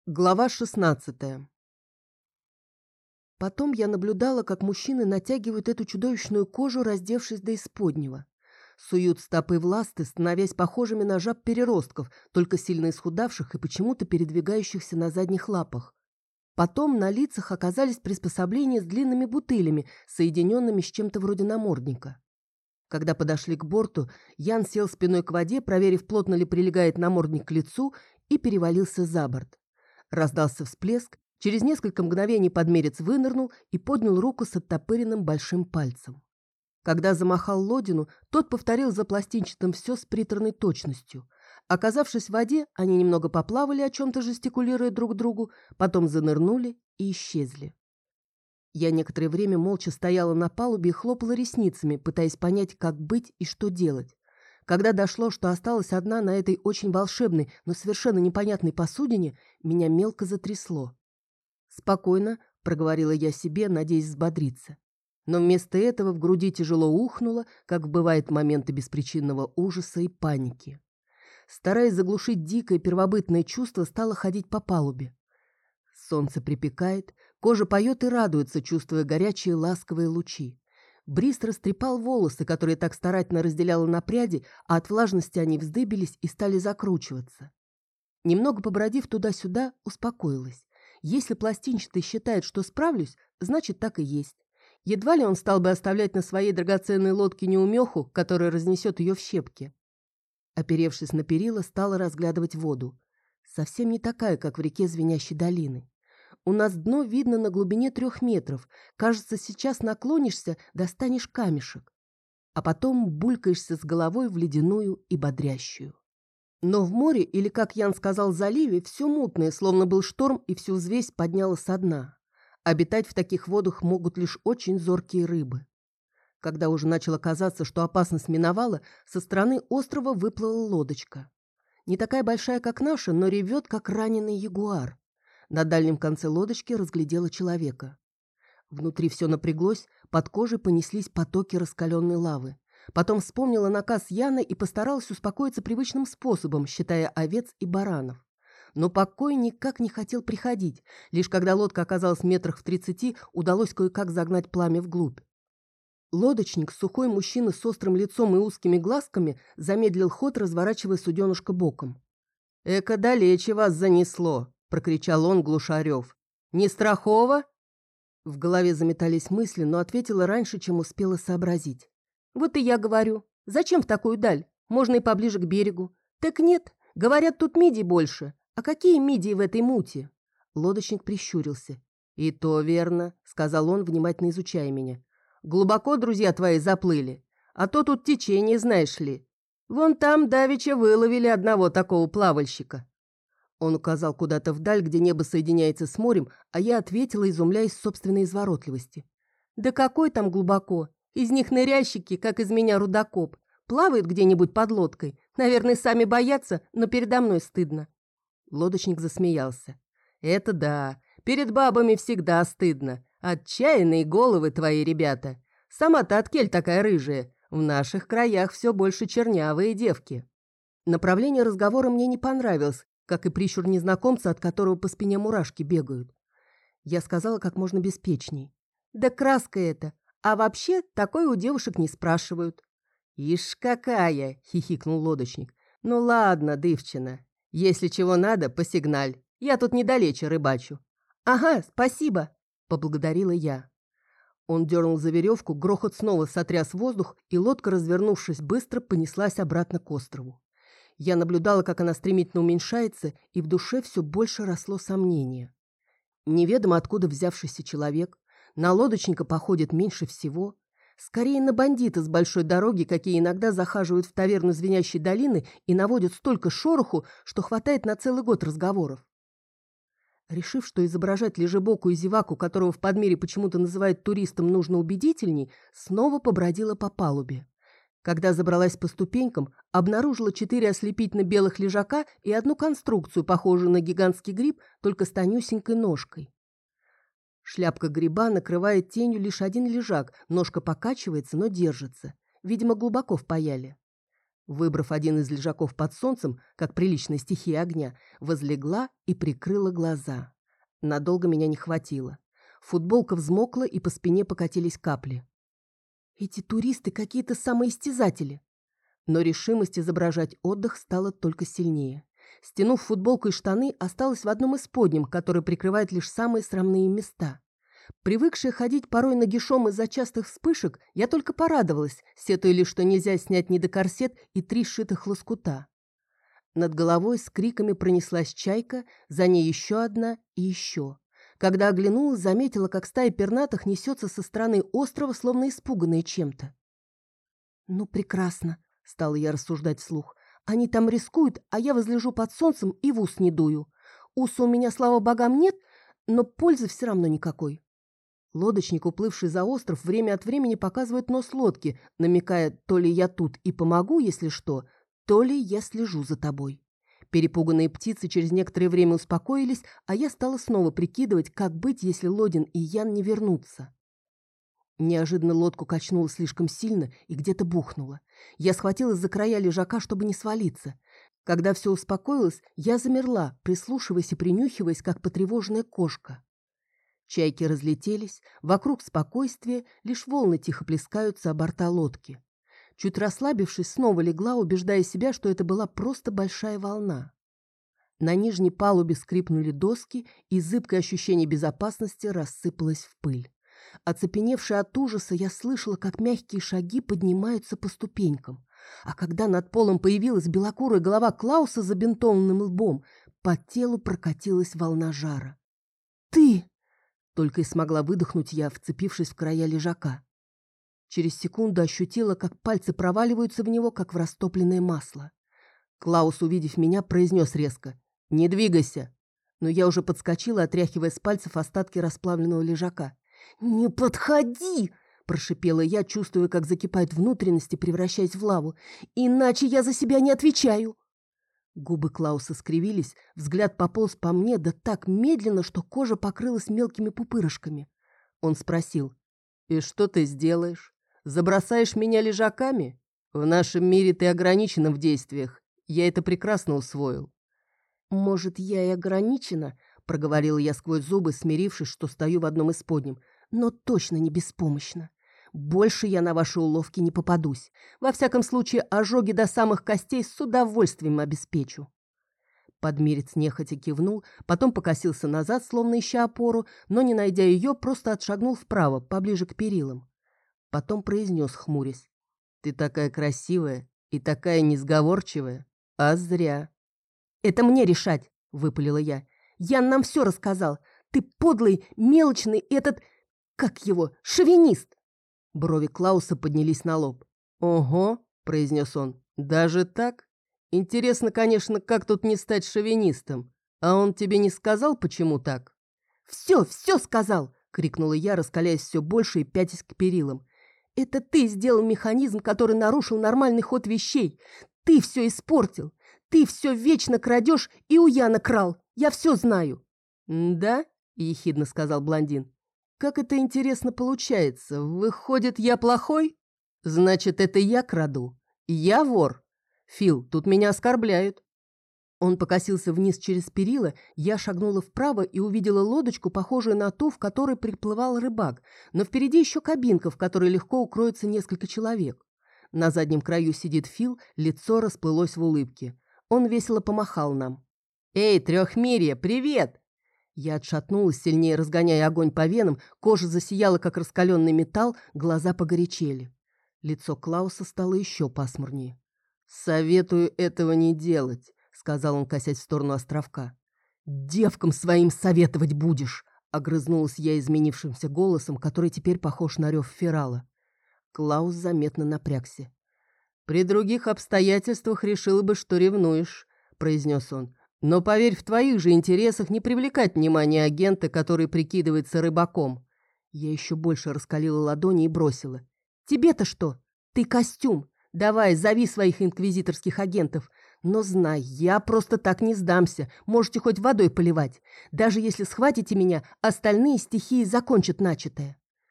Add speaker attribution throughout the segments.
Speaker 1: Глава 16. Потом я наблюдала, как мужчины натягивают эту чудовищную кожу, раздевшись до исподнего. Суют стопы в ласты, становясь похожими на жаб-переростков, только сильно исхудавших и почему-то передвигающихся на задних лапах. Потом на лицах оказались приспособления с длинными бутылями, соединенными с чем-то вроде намордника. Когда подошли к борту, Ян сел спиной к воде, проверив, плотно ли прилегает намордник к лицу, и перевалился за борт. Раздался всплеск, через несколько мгновений подмерец вынырнул и поднял руку с оттопыренным большим пальцем. Когда замахал Лодину, тот повторил за пластинчатым все с приторной точностью. Оказавшись в воде, они немного поплавали, о чем-то жестикулируя друг другу, потом занырнули и исчезли. Я некоторое время молча стояла на палубе и хлопала ресницами, пытаясь понять, как быть и что делать. Когда дошло, что осталась одна на этой очень волшебной, но совершенно непонятной посудине, меня мелко затрясло. «Спокойно», — проговорила я себе, надеясь взбодриться. Но вместо этого в груди тяжело ухнуло, как бывает в моменты беспричинного ужаса и паники. Стараясь заглушить дикое первобытное чувство, стала ходить по палубе. Солнце припекает, кожа поет и радуется, чувствуя горячие ласковые лучи. Бриз растрепал волосы, которые так старательно разделяла на пряди, а от влажности они вздыбились и стали закручиваться. Немного побродив туда-сюда, успокоилась. Если пластинчатый считает, что справлюсь, значит, так и есть. Едва ли он стал бы оставлять на своей драгоценной лодке неумеху, которая разнесет ее в щепки. Оперевшись на перила, стала разглядывать воду. Совсем не такая, как в реке Звенящей долины. У нас дно видно на глубине 3 метров. Кажется, сейчас наклонишься, достанешь камешек. А потом булькаешься с головой в ледяную и бодрящую. Но в море, или, как Ян сказал, заливе, все мутное, словно был шторм, и всю взвесь подняло со дна. Обитать в таких водах могут лишь очень зоркие рыбы. Когда уже начало казаться, что опасность миновала, со стороны острова выплыла лодочка. Не такая большая, как наша, но ревет, как раненый ягуар. На дальнем конце лодочки разглядела человека. Внутри все напряглось, под кожей понеслись потоки раскаленной лавы. Потом вспомнила наказ Яны и постаралась успокоиться привычным способом, считая овец и баранов. Но покой никак не хотел приходить. Лишь когда лодка оказалась в метрах в 30, удалось кое-как загнать пламя вглубь. Лодочник, сухой мужчина с острым лицом и узкими глазками, замедлил ход, разворачивая суденышко боком. «Эка далече вас занесло!» — прокричал он, глуша рев. «Не страхово?» В голове заметались мысли, но ответила раньше, чем успела сообразить. «Вот и я говорю. Зачем в такую даль? Можно и поближе к берегу». «Так нет. Говорят, тут мидий больше. А какие мидии в этой мути?» Лодочник прищурился. «И то верно», — сказал он, внимательно изучая меня. «Глубоко друзья твои заплыли. А то тут течение, знаешь ли. Вон там давеча выловили одного такого плавальщика». Он указал куда-то вдаль, где небо соединяется с морем, а я ответила, изумляясь собственной изворотливости. «Да какой там глубоко? Из них ныряльщики, как из меня рудокоп. Плавают где-нибудь под лодкой. Наверное, сами боятся, но передо мной стыдно». Лодочник засмеялся. «Это да. Перед бабами всегда стыдно. Отчаянные головы твои, ребята. Сама-то от кель такая рыжая. В наших краях все больше чернявые девки». Направление разговора мне не понравилось, как и прищур незнакомца, от которого по спине мурашки бегают. Я сказала как можно беспечней. «Да краска это. А вообще, такое у девушек не спрашивают». «Ишь какая!» — хихикнул лодочник. «Ну ладно, дывчина. Если чего надо, посигналь. Я тут недалече рыбачу». «Ага, спасибо», — поблагодарила я. Он дернул за веревку, грохот снова сотряс воздух, и лодка, развернувшись быстро, понеслась обратно к острову. Я наблюдала, как она стремительно уменьшается, и в душе все больше росло сомнение. Неведомо откуда взявшийся человек, на лодочника походит меньше всего. Скорее на бандита с большой дороги, какие иногда захаживают в таверну Звенящей долины и наводят столько шороху, что хватает на целый год разговоров. Решив, что изображать лежебоку и зеваку, которого в Подмире почему-то называют туристом, нужно убедительней, снова побродила по палубе. Когда забралась по ступенькам, обнаружила 4 ослепительно-белых лежака и одну конструкцию, похожую на гигантский гриб, только с тонюсенькой ножкой. Шляпка гриба накрывает тенью лишь один лежак, ножка покачивается, но держится. Видимо, глубоко впаяли. Выбрав один из лежаков под солнцем, как приличная стихия огня, возлегла и прикрыла глаза. Надолго меня не хватило. Футболка взмокла, и по спине покатились капли. Эти туристы какие-то самоистязатели. Но решимость изображать отдых стала только сильнее. Стянув футболку и штаны, осталась в одном из подним, который прикрывает лишь самые срамные места. Привыкшая ходить порой нагишом из-за частых вспышек, я только порадовалась, сетуя лишь, что нельзя снять недокорсет и 3 сшитых лоскута. Над головой с криками пронеслась чайка, за ней еще одна и еще. Когда оглянулась, заметила, как стая пернатых несется со стороны острова, словно испуганная чем-то. «Ну, прекрасно», — стала я рассуждать вслух. «Они там рискуют, а я возлежу под солнцем и в ус не дую. Уса у меня, слава богам, нет, но пользы все равно никакой». Лодочник, уплывший за остров, время от времени показывает нос лодки, намекая, то ли я тут и помогу, если что, то ли я слежу за тобой. Перепуганные птицы через некоторое время успокоились, а я стала снова прикидывать, как быть, если Лодин и Ян не вернутся. Неожиданно лодку качнуло слишком сильно и где-то бухнуло. Я схватилась за края лежака, чтобы не свалиться. Когда все успокоилось, я замерла, прислушиваясь и принюхиваясь, как потревоженная кошка. Чайки разлетелись, вокруг спокойствие, лишь волны тихо плескаются о борта лодки. Чуть расслабившись, снова легла, убеждая себя, что это была просто большая волна. На нижней палубе скрипнули доски, и зыбкое ощущение безопасности рассыпалось в пыль. Оцепеневшая от ужаса, я слышала, как мягкие шаги поднимаются по ступенькам. А когда над полом появилась белокурая голова Клауса с забинтованным лбом, по телу прокатилась волна жара. «Ты!» — только и смогла выдохнуть я, вцепившись в края лежака. Через секунду ощутила, как пальцы проваливаются в него, как в растопленное масло. Клаус, увидев меня, произнес резко: «Не двигайся!» Но я уже подскочила, отряхивая с пальцев остатки расплавленного лежака. «Не подходи!» – прошипела я, чувствуя, как закипают внутренности, превращаясь в лаву. «Иначе я за себя не отвечаю!» Губы Клауса скривились, взгляд пополз по мне, да так медленно, что кожа покрылась мелкими пупырышками. Он спросил: «И что ты сделаешь? Забросаешь меня лежаками? В нашем мире ты ограничена в действиях. Я это прекрасно усвоил». «Может, я и ограничена?» – проговорила я сквозь зубы, смирившись, что стою в одном из подним. «Но точно не беспомощна. Больше я на ваши уловки не попадусь. Во всяком случае, ожоги до самых костей с удовольствием обеспечу». Подмерец нехотя кивнул, потом покосился назад, словно ища опору, но, не найдя ее, просто отшагнул вправо, поближе к перилам. Потом произнес, хмурясь: «Ты такая красивая и такая несговорчивая, а зря». «Это мне решать», — выпалила я. «Ян нам все рассказал. Ты подлый, мелочный этот... как его? Шовинист!» Брови Клауса поднялись на лоб. «Ого», — произнес он, — «даже так? Интересно, конечно, как тут не стать шовинистом. А он тебе не сказал, почему так?» «Все сказал!» — крикнула я, раскаляясь все больше и пятясь к перилам. «Это ты сделал механизм, который нарушил нормальный ход вещей. Ты все испортил. Ты все вечно крадешь и у Яна крал. Я все знаю». «Да?» — ехидно сказал блондин. «Как это интересно получается. Выходит, я плохой? Значит, это я краду. Я вор. Фил, тут меня оскорбляют». Он покосился вниз через перила, я шагнула вправо и увидела лодочку, похожую на ту, в которой приплывал рыбак, но впереди еще кабинка, в которой легко укроется несколько человек. На заднем краю сидит Фил, лицо расплылось в улыбке. Он весело помахал нам. «Эй, Трехмирье, привет!» Я отшатнулась, сильнее разгоняя огонь по венам, кожа засияла, как раскаленный металл, глаза погорячели. Лицо Клауса стало еще пасмурнее. «Советую этого не делать», — сказал он, косясь в сторону островка. «Девкам своим советовать будешь», — огрызнулась я изменившимся голосом, который теперь похож на рев ферала. Клаус заметно напрягся. «При других обстоятельствах решил бы, что ревнуешь», — произнес он. «Но поверь, в твоих же интересах не привлекать внимание агента, который прикидывается рыбаком». Я еще больше раскалила ладони и бросила: «Тебе-то что? Ты костюм. Давай, зови своих инквизиторских агентов. Но знай, я просто так не сдамся. Можете хоть водой поливать. Даже если схватите меня, остальные стихии закончат начатое».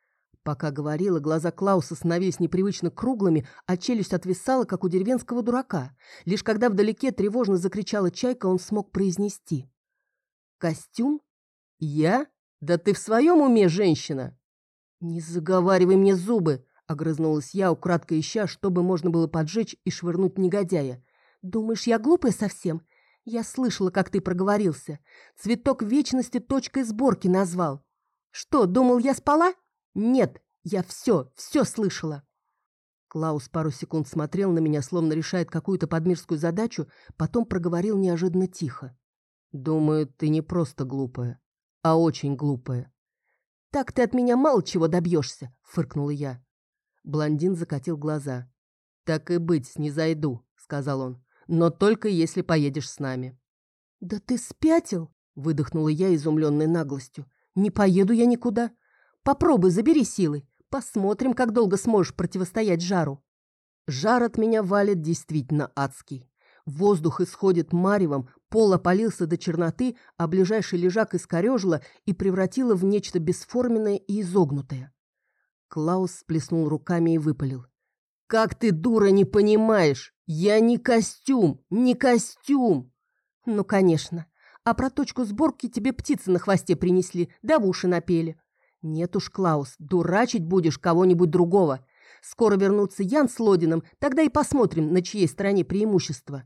Speaker 1: Пока говорила, глаза Клауса становились непривычно круглыми, а челюсть отвисала, как у деревенского дурака. Лишь когда вдалеке тревожно закричала чайка, он смог произнести: «Костюм? Я? Да ты в своем уме, женщина?» «Не заговаривай мне зубы!» — огрызнулась я, украдкой ища, чтобы можно было поджечь и швырнуть негодяя. «Думаешь, я глупая совсем? Я слышала, как ты проговорился. Цветок вечности точкой сборки назвал. Что, думал, я спала? Нет, я все слышала». Клаус пару секунд смотрел на меня, словно решает какую-то подмирскую задачу, потом проговорил неожиданно тихо. «Думаю, ты не просто глупая, а очень глупая». «Так ты от меня мало чего добьешься», — фыркнула я. Блондин закатил глаза. «Так и быть, снизойду», — сказал он, — «но только если поедешь с нами». «Да ты спятил?» — выдохнула я, изумленной наглостью. «Не поеду я никуда. Попробуй, забери силой. Посмотрим, как долго сможешь противостоять жару». Жар от меня валит действительно адский. Воздух исходит маревом, пол опалился до черноты, а ближайший лежак искорежило и превратило в нечто бесформенное и изогнутое. Клаус сплеснул руками и выпалил: «Как ты, дура, не понимаешь? Я не костюм, не костюм!» «Ну, конечно. А про точку сборки тебе птицы на хвосте принесли, да в уши напели. Нет уж, Клаус, дурачить будешь кого-нибудь другого. Скоро вернутся Ян с Лодином, тогда и посмотрим, на чьей стороне преимущество».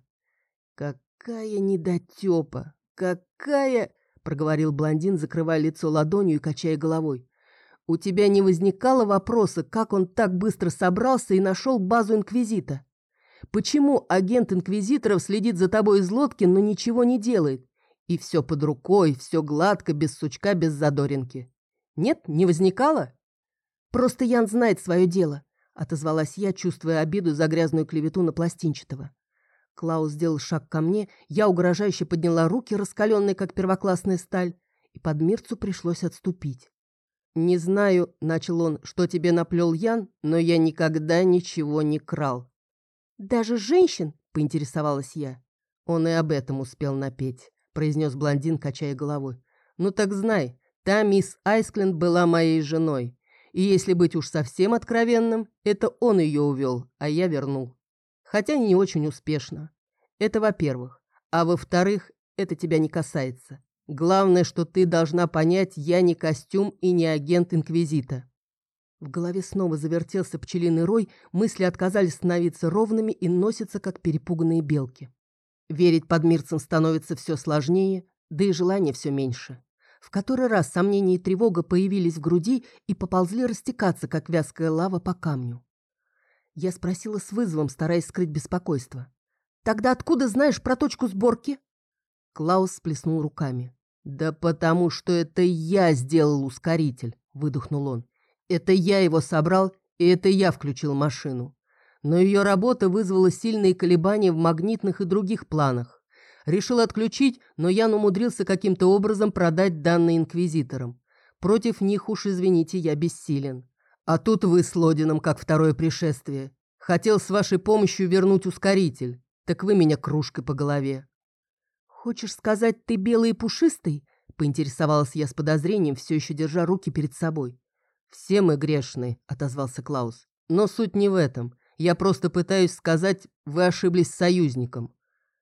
Speaker 1: «Какая недотепа! Какая!» — проговорил блондин, закрывая лицо ладонью и качая головой. «У тебя не возникало вопроса, как он так быстро собрался и нашел базу Инквизита? Почему агент Инквизиторов следит за тобой из лодки, но ничего не делает? И все под рукой, все гладко, без сучка, без задоринки. Нет, не возникало?» «Просто Ян знает свое дело», — отозвалась я, чувствуя обиду за грязную клевету на Пластинчатого. Клаус сделал шаг ко мне, я угрожающе подняла руки, раскаленные, как первоклассная сталь, и подмирцу пришлось отступить. «Не знаю, — начал он, — что тебе наплел Ян, но я никогда ничего не крал». «Даже женщин?» — поинтересовалась я. «Он и об этом успел напеть», — произнес блондин, качая головой. «Ну так знай, та мисс Айскленд была моей женой, и если быть уж совсем откровенным, это он ее увел, а я вернул. Хотя не очень успешно. Это во-первых. А во-вторых, это тебя не касается. Главное, что ты должна понять, я не костюм и не агент Инквизита». В голове снова завертелся пчелиный рой, мысли отказались становиться ровными и носятся, как перепуганные белки. Верить подмирцам становится все сложнее, да и желания все меньше. В который раз сомнения и тревога появились в груди и поползли растекаться, как вязкая лава по камню. Я спросила с вызовом, стараясь скрыть беспокойство. «Тогда откуда знаешь про точку сборки?» Клаус сплеснул руками. «Да потому что это я сделал ускоритель», — выдохнул он. «Это я его собрал, и это я включил машину. Но ее работа вызвала сильные колебания в магнитных и других планах. Решил отключить, но Ян умудрился каким-то образом продать данные инквизиторам. Против них уж, извините, я бессилен. А тут вы с Лодином, как второе пришествие. Хотел с вашей помощью вернуть ускоритель. Так вы меня кружкой по голове». «Хочешь сказать, ты белый и пушистый?» — поинтересовалась я с подозрением, все еще держа руки перед собой. «Все мы грешны», — отозвался Клаус. «Но суть не в этом. Я просто пытаюсь сказать, вы ошиблись с союзником».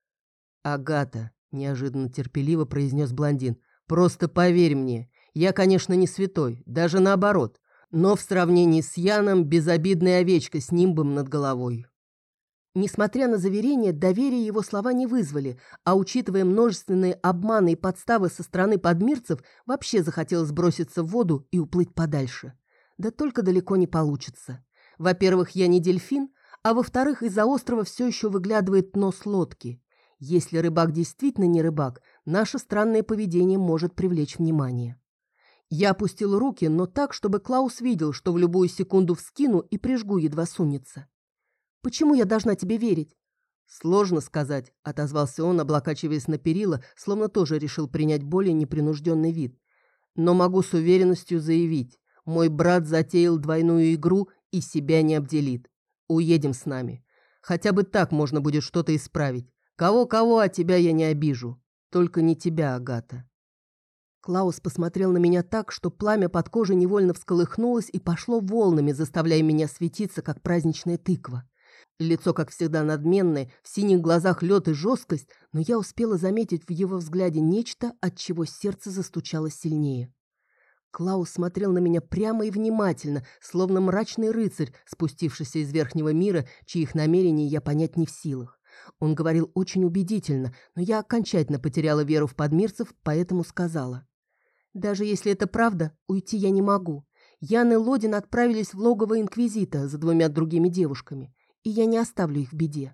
Speaker 1: «Агата», — неожиданно терпеливо произнес блондин, — «просто поверь мне. Я, конечно, не святой, даже наоборот. Но в сравнении с Яном безобидная овечка с нимбом над головой». Несмотря на заверение, доверие его слова не вызвали, а учитывая множественные обманы и подставы со стороны подмирцев, вообще захотелось броситься в воду и уплыть подальше. Да только далеко не получится. Во-первых, я не дельфин, а во-вторых, из-за острова все еще выглядывает нос лодки. Если рыбак действительно не рыбак, наше странное поведение может привлечь внимание. Я опустил руки, но так, чтобы Клаус видел, что в любую секунду вскину и прижгу, едва сунется. «Почему я должна тебе верить?» «Сложно сказать», — отозвался он, облокачиваясь на перила, словно тоже решил принять более непринужденный вид. «Но могу с уверенностью заявить, мой брат затеял двойную игру и себя не обделит. Уедем с нами. Хотя бы так можно будет что-то исправить. Кого-кого, а тебя я не обижу. Только не тебя, Агата». Клаус посмотрел на меня так, что пламя под кожей невольно всколыхнулось и пошло волнами, заставляя меня светиться, как праздничная тыква. Лицо, как всегда, надменное, в синих глазах лед и жесткость, но я успела заметить в его взгляде нечто, от чего сердце застучало сильнее. Клаус смотрел на меня прямо и внимательно, словно мрачный рыцарь, спустившийся из верхнего мира, чьих намерений я понять не в силах. Он говорил очень убедительно, но я окончательно потеряла веру в подмирцев, поэтому сказала: «Даже если это правда, уйти я не могу. Ян и Лодин отправились в логово Инквизита за 2 другими девушками, и я не оставлю их в беде».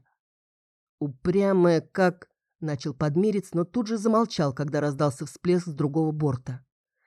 Speaker 1: «Упрямая, как...» — начал подмерец, но тут же замолчал, когда раздался всплеск с другого борта.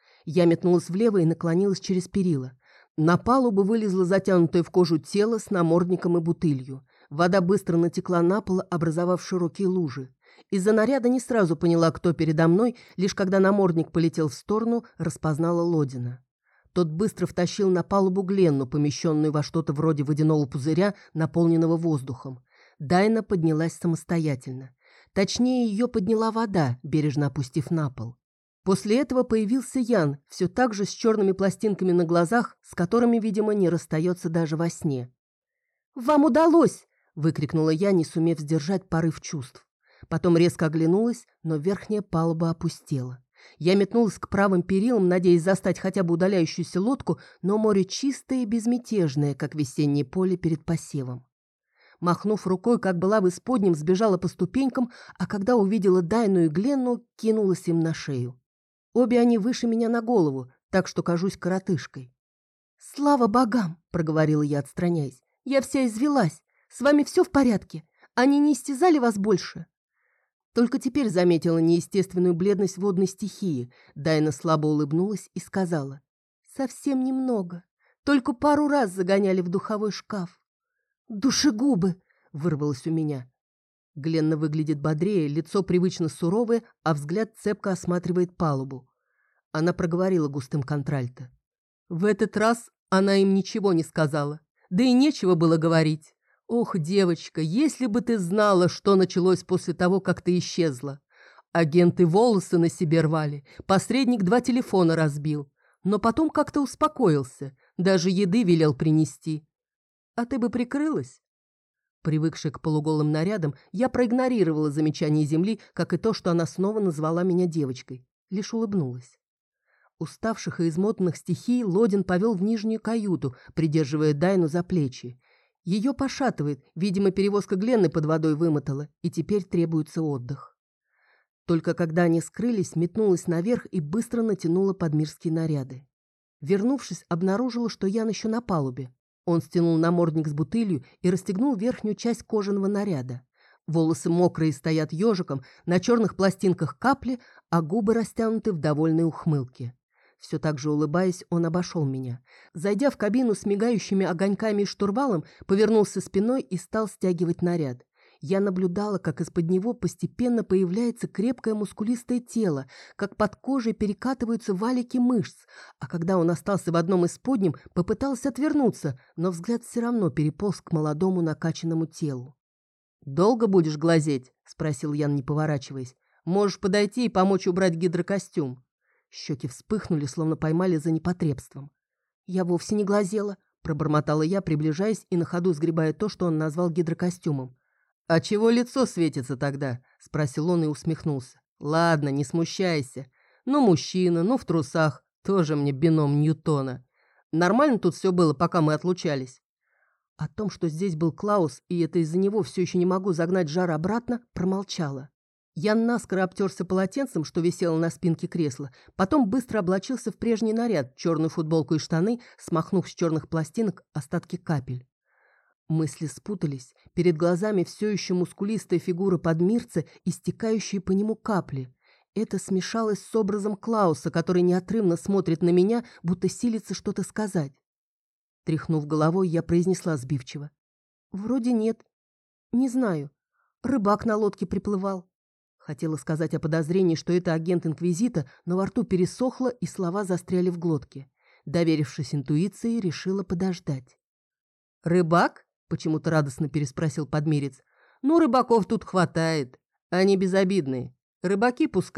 Speaker 1: Я метнулась влево и наклонилась через перила. На палубу вылезло затянутое в кожу тело с намордником и бутылью. Вода быстро натекла на пол, образовав широкие лужи. Из-за наряда не сразу поняла, кто передо мной, лишь когда намордник полетел в сторону, распознала Лодина. Тот быстро втащил на палубу Гленну, помещенную во что-то вроде водяного пузыря, наполненного воздухом. Дайна поднялась самостоятельно. Точнее, ее подняла вода, бережно опустив на пол. После этого появился Ян, все так же с черными пластинками на глазах, с которыми, видимо, не расстается даже во сне. «Вам удалось!» – выкрикнула я, не сумев сдержать порыв чувств. Потом резко оглянулась, но верхняя палуба опустела. Я метнулась к правым перилам, надеясь застать хотя бы удаляющуюся лодку, но море чистое и безмятежное, как весеннее поле перед посевом. Махнув рукой, как была в исподнем, сбежала по ступенькам, а когда увидела Дайну и Гленну, кинулась им на шею. Обе они выше меня на голову, так что кажусь коротышкой. «Слава богам!» – проговорила я, отстраняясь. «Я вся извелась. С вами все в порядке? Они не истязали вас больше?» Только теперь заметила неестественную бледность водной стихии. Дайна слабо улыбнулась и сказала: «Совсем немного. Только пару раз загоняли в духовой шкаф». «Душегубы!» – вырвалось у меня. Гленна выглядит бодрее, лицо привычно суровое, а взгляд цепко осматривает палубу. Она проговорила густым контральто: «В этот раз она им ничего не сказала. Да и нечего было говорить. Ох, девочка, если бы ты знала, что началось после того, как ты исчезла. Агенты волосы на себе рвали, посредник 2 телефона разбил. Но потом как-то успокоился, даже еды велел принести. А ты бы прикрылась?» Привыкшая к полуголым нарядам, я проигнорировала замечание Земли, как и то, что она снова назвала меня девочкой. Лишь улыбнулась. Уставших и измотанных стихий Лодин повел в нижнюю каюту, придерживая Дайну за плечи. Ее пошатывает, видимо, перевозка Гленны под водой вымотала, и теперь требуется отдых. Только когда они скрылись, метнулась наверх и быстро натянула подмирские наряды. Вернувшись, обнаружила, что Ян еще на палубе. Он стянул намордник с бутылью и расстегнул верхнюю часть кожаного наряда. Волосы мокрые стоят ежиком, на черных пластинках капли, а губы растянуты в довольной ухмылке. Все так же улыбаясь, он обошел меня. Зайдя в кабину с мигающими огоньками и штурвалом, повернулся спиной и стал стягивать наряд. Я наблюдала, как из-под него постепенно появляется крепкое мускулистое тело, как под кожей перекатываются валики мышц, а когда он остался в одном из подним, попытался отвернуться, но взгляд все равно переполз к молодому накачанному телу. «Долго будешь глазеть?» – спросил Ян, не поворачиваясь. «Можешь подойти и помочь убрать гидрокостюм». Щеки вспыхнули, словно поймали за непотребством. «Я вовсе не глазела», – пробормотала я, приближаясь и на ходу сгребая то, что он назвал гидрокостюмом. «А чего лицо светится тогда?» – спросил он и усмехнулся. «Ладно, не смущайся. Ну, мужчина, ну, в трусах. Тоже мне бином Ньютона. Нормально тут все было, пока мы отлучались?» О том, что здесь был Клаус, и это из-за него все еще не могу загнать жар обратно, промолчала. Ян наскоро обтерся полотенцем, что висело на спинке кресла, потом быстро облачился в прежний наряд, черную футболку и штаны, смахнув с черных пластинок остатки капель. Мысли спутались, перед глазами все еще мускулистая фигура подмирца и стекающие по нему капли. Это смешалось с образом Клауса, который неотрывно смотрит на меня, будто силится что-то сказать. Тряхнув головой, я произнесла сбивчиво: «Вроде нет. Не знаю. Рыбак на лодке приплывал». Хотела сказать о подозрении, что это агент Инквизита, но во рту пересохло, и слова застряли в глотке. Доверившись интуиции, решила подождать. «Рыбак?» — почему-то радостно переспросил подмерец. «Ну, рыбаков тут хватает. Они безобидные. Рыбаки пускай.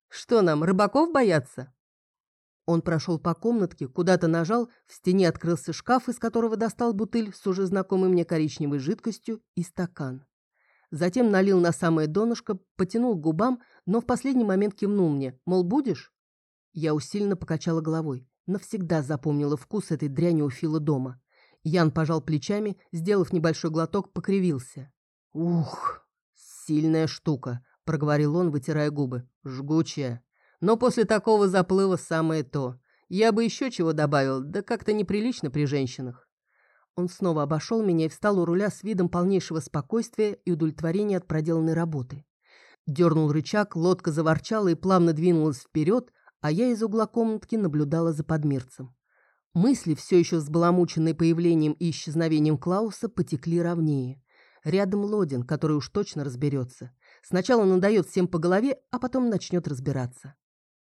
Speaker 1: Что нам, рыбаков бояться?» Он прошел по комнатке, куда-то нажал, в стене открылся шкаф, из которого достал бутыль с уже знакомой мне коричневой жидкостью и стакан. Затем налил на самое донышко, потянул к губам, но в последний момент кивнул мне, мол, будешь? Я усиленно покачала головой. Навсегда запомнила вкус этой дряни у Фила дома. Ян пожал плечами, сделав небольшой глоток, покривился. «Ух, сильная штука», — проговорил он, вытирая губы. «Жгучая. Но после такого заплыва самое то. Я бы еще чего добавил, да как-то неприлично при женщинах». Он снова обошел меня и встал у руля с видом полнейшего спокойствия и удовлетворения от проделанной работы. Дернул рычаг, лодка заворчала и плавно двинулась вперед, а я из угла комнатки наблюдала за подмирцем. Мысли, все еще взбаламученные появлением и исчезновением Клауса, потекли ровнее. Рядом Лодин, который уж точно разберется. Сначала надает всем по голове, а потом начнет разбираться.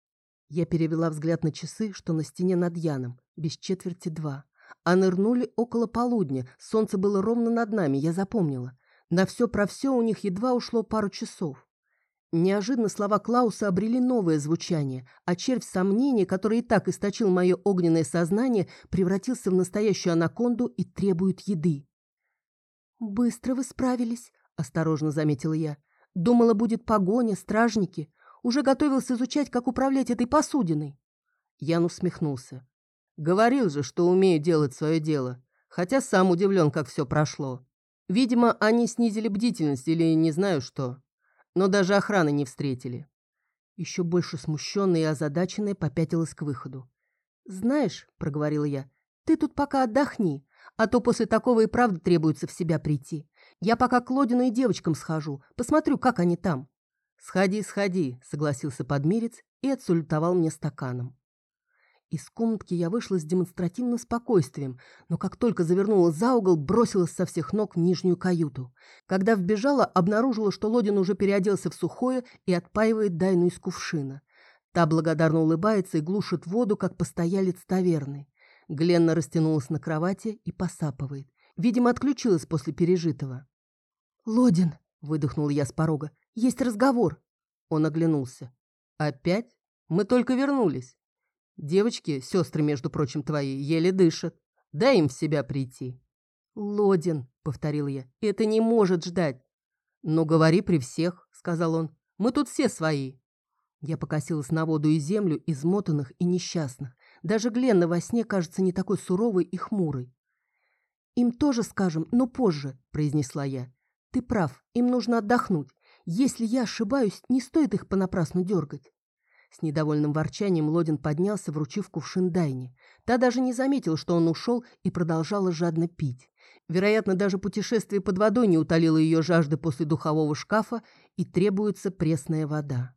Speaker 1: Я перевела взгляд на часы, что на стене над Яном, без четверти 2. А нырнули около полудня, солнце было ровно над нами, я запомнила. На все про все у них едва ушло пару часов. Неожиданно слова Клауса обрели новое звучание, а червь сомнений, который и так источил мое огненное сознание, превратился в настоящую анаконду и требует еды. «Быстро вы справились», — осторожно заметила я. «Думала, будет погоня, стражники. Уже готовился изучать, как управлять этой посудиной». Ян усмехнулся. «Говорил же, что умею делать свое дело, хотя сам удивлен, как все прошло. Видимо, они снизили бдительность или не знаю что, но даже охраны не встретили». Еще больше смущенная и озадаченная попятилась к выходу. «Знаешь, — проговорила я, — ты тут пока отдохни, а то после такого и правда требуется в себя прийти. Я пока к Лодину и девочкам схожу, посмотрю, как они там». «Сходи, сходи», — согласился подмирец и отсалютовал мне стаканом. Из комнатки я вышла с демонстративным спокойствием, но как только завернула за угол, бросилась со всех ног в нижнюю каюту. Когда вбежала, обнаружила, что Лодин уже переоделся в сухое и отпаивает Дайну из кувшина. Та благодарно улыбается и глушит воду, как постоялец таверны. Гленна растянулась на кровати и посапывает. Видимо, отключилась после пережитого. «Лодин», — выдохнула я с порога, — «есть разговор». Он оглянулся. «Опять? Мы только вернулись. Девочки, сестры, между прочим, твои, еле дышат. Дай им в себя прийти». «Лодин», — повторила я, — «это не может ждать». «Ну, говори при всех», — сказал он. «Мы тут все свои». Я покосилась на воду и землю, измотанных и несчастных. Даже Гленна во сне кажется не такой суровой и хмурой. «Им тоже скажем, но позже», — произнесла я. «Ты прав, им нужно отдохнуть. Если я ошибаюсь, не стоит их понапрасну дергать». С недовольным ворчанием Лодин поднялся, вручив кувшин Дайне. Та даже не заметила, что он ушел, и продолжала жадно пить. Вероятно, даже путешествие под водой не утолило ее жажды после духового шкафа, и требуется пресная вода.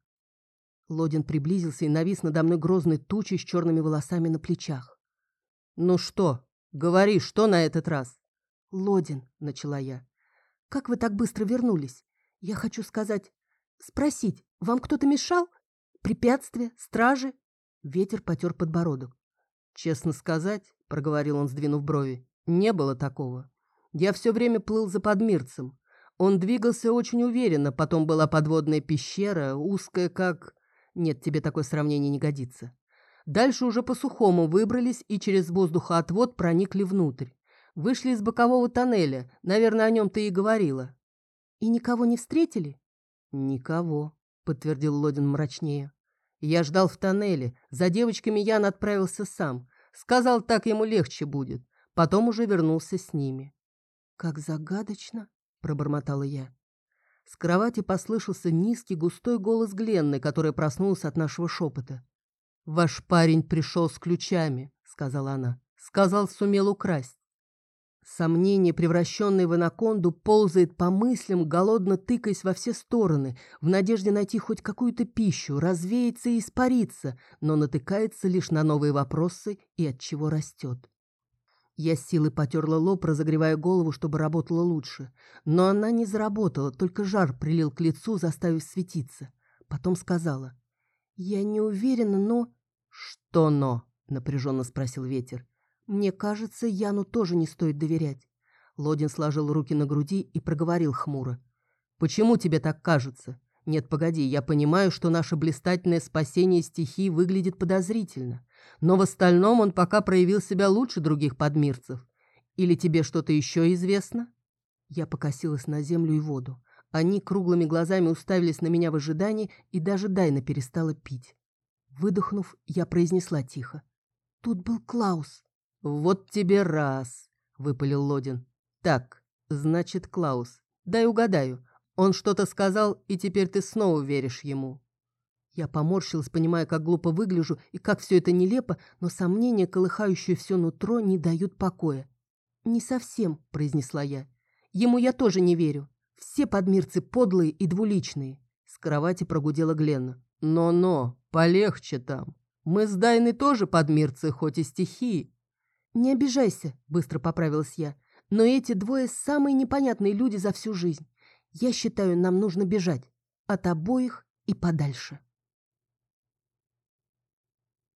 Speaker 1: Лодин приблизился и навис надо мной грозной тучей с черными волосами на плечах. «Ну что? Говори, что на этот раз?» «Лодин», — начала я, — «как вы так быстро вернулись? Я хочу сказать... Спросить, вам кто-то мешал? Препятствия? Стражи?» Ветер потер подбородок. «Честно сказать, — проговорил он, сдвинув брови, — не было такого. Я все время плыл за подмирцем. Он двигался очень уверенно, потом была подводная пещера, узкая как... Нет, тебе такое сравнение не годится. Дальше уже по сухому выбрались и через воздухоотвод проникли внутрь. Вышли из бокового тоннеля, наверное, о нем ты и говорила». «И никого не встретили?» «Никого», — подтвердил Лодин мрачнее. «Я ждал в тоннеле. За девочками Ян отправился сам. Сказал, так ему легче будет. Потом уже вернулся с ними». «Как загадочно», — пробормотала я. С кровати послышался низкий густой голос Гленны, которая проснулась от нашего шепота. «Ваш парень пришел с ключами», — сказала она. «Сказал, сумел украсть». Сомнение, превращенное в анаконду, ползает по мыслям, голодно тыкаясь во все стороны, в надежде найти хоть какую-то пищу, развеяться и испариться, но натыкается лишь на новые вопросы и от чего растет. Я с силой потерла лоб, разогревая голову, чтобы работала лучше. Но она не заработала, только жар прилил к лицу, заставив светиться. Потом сказала: «Я не уверена, но...» «Что «но»?» — напряженно спросил ветер. «Мне кажется, Яну тоже не стоит доверять». Лодин сложил руки на груди и проговорил хмуро: «Почему тебе так кажется? Нет, погоди, я понимаю, что наше блистательное спасение стихий выглядит подозрительно, но в остальном он пока проявил себя лучше других подмирцев. Или тебе что-то еще известно?» Я покосилась на землю и воду. Они круглыми глазами уставились на меня в ожидании, и даже Дайна перестала пить. Выдохнув, я произнесла тихо: «Тут был Клаус». «Вот тебе раз», — выпалил Лодин. «Так, значит, Клаус. Дай угадаю. Он что-то сказал, и теперь ты снова веришь ему». Я поморщилась, понимая, как глупо выгляжу и как все это нелепо, но сомнения, колыхающие все нутро, не дают покоя. «Не совсем», — произнесла я. «Ему я тоже не верю. Все подмирцы подлые и двуличные». С кровати прогудела Гленна. «Но-но, полегче там. Мы с Дайной тоже подмирцы, хоть и стихии». «Не обижайся», — быстро поправилась я. «Но эти двое самые непонятные люди за всю жизнь. Я считаю, нам нужно бежать. От обоих и подальше».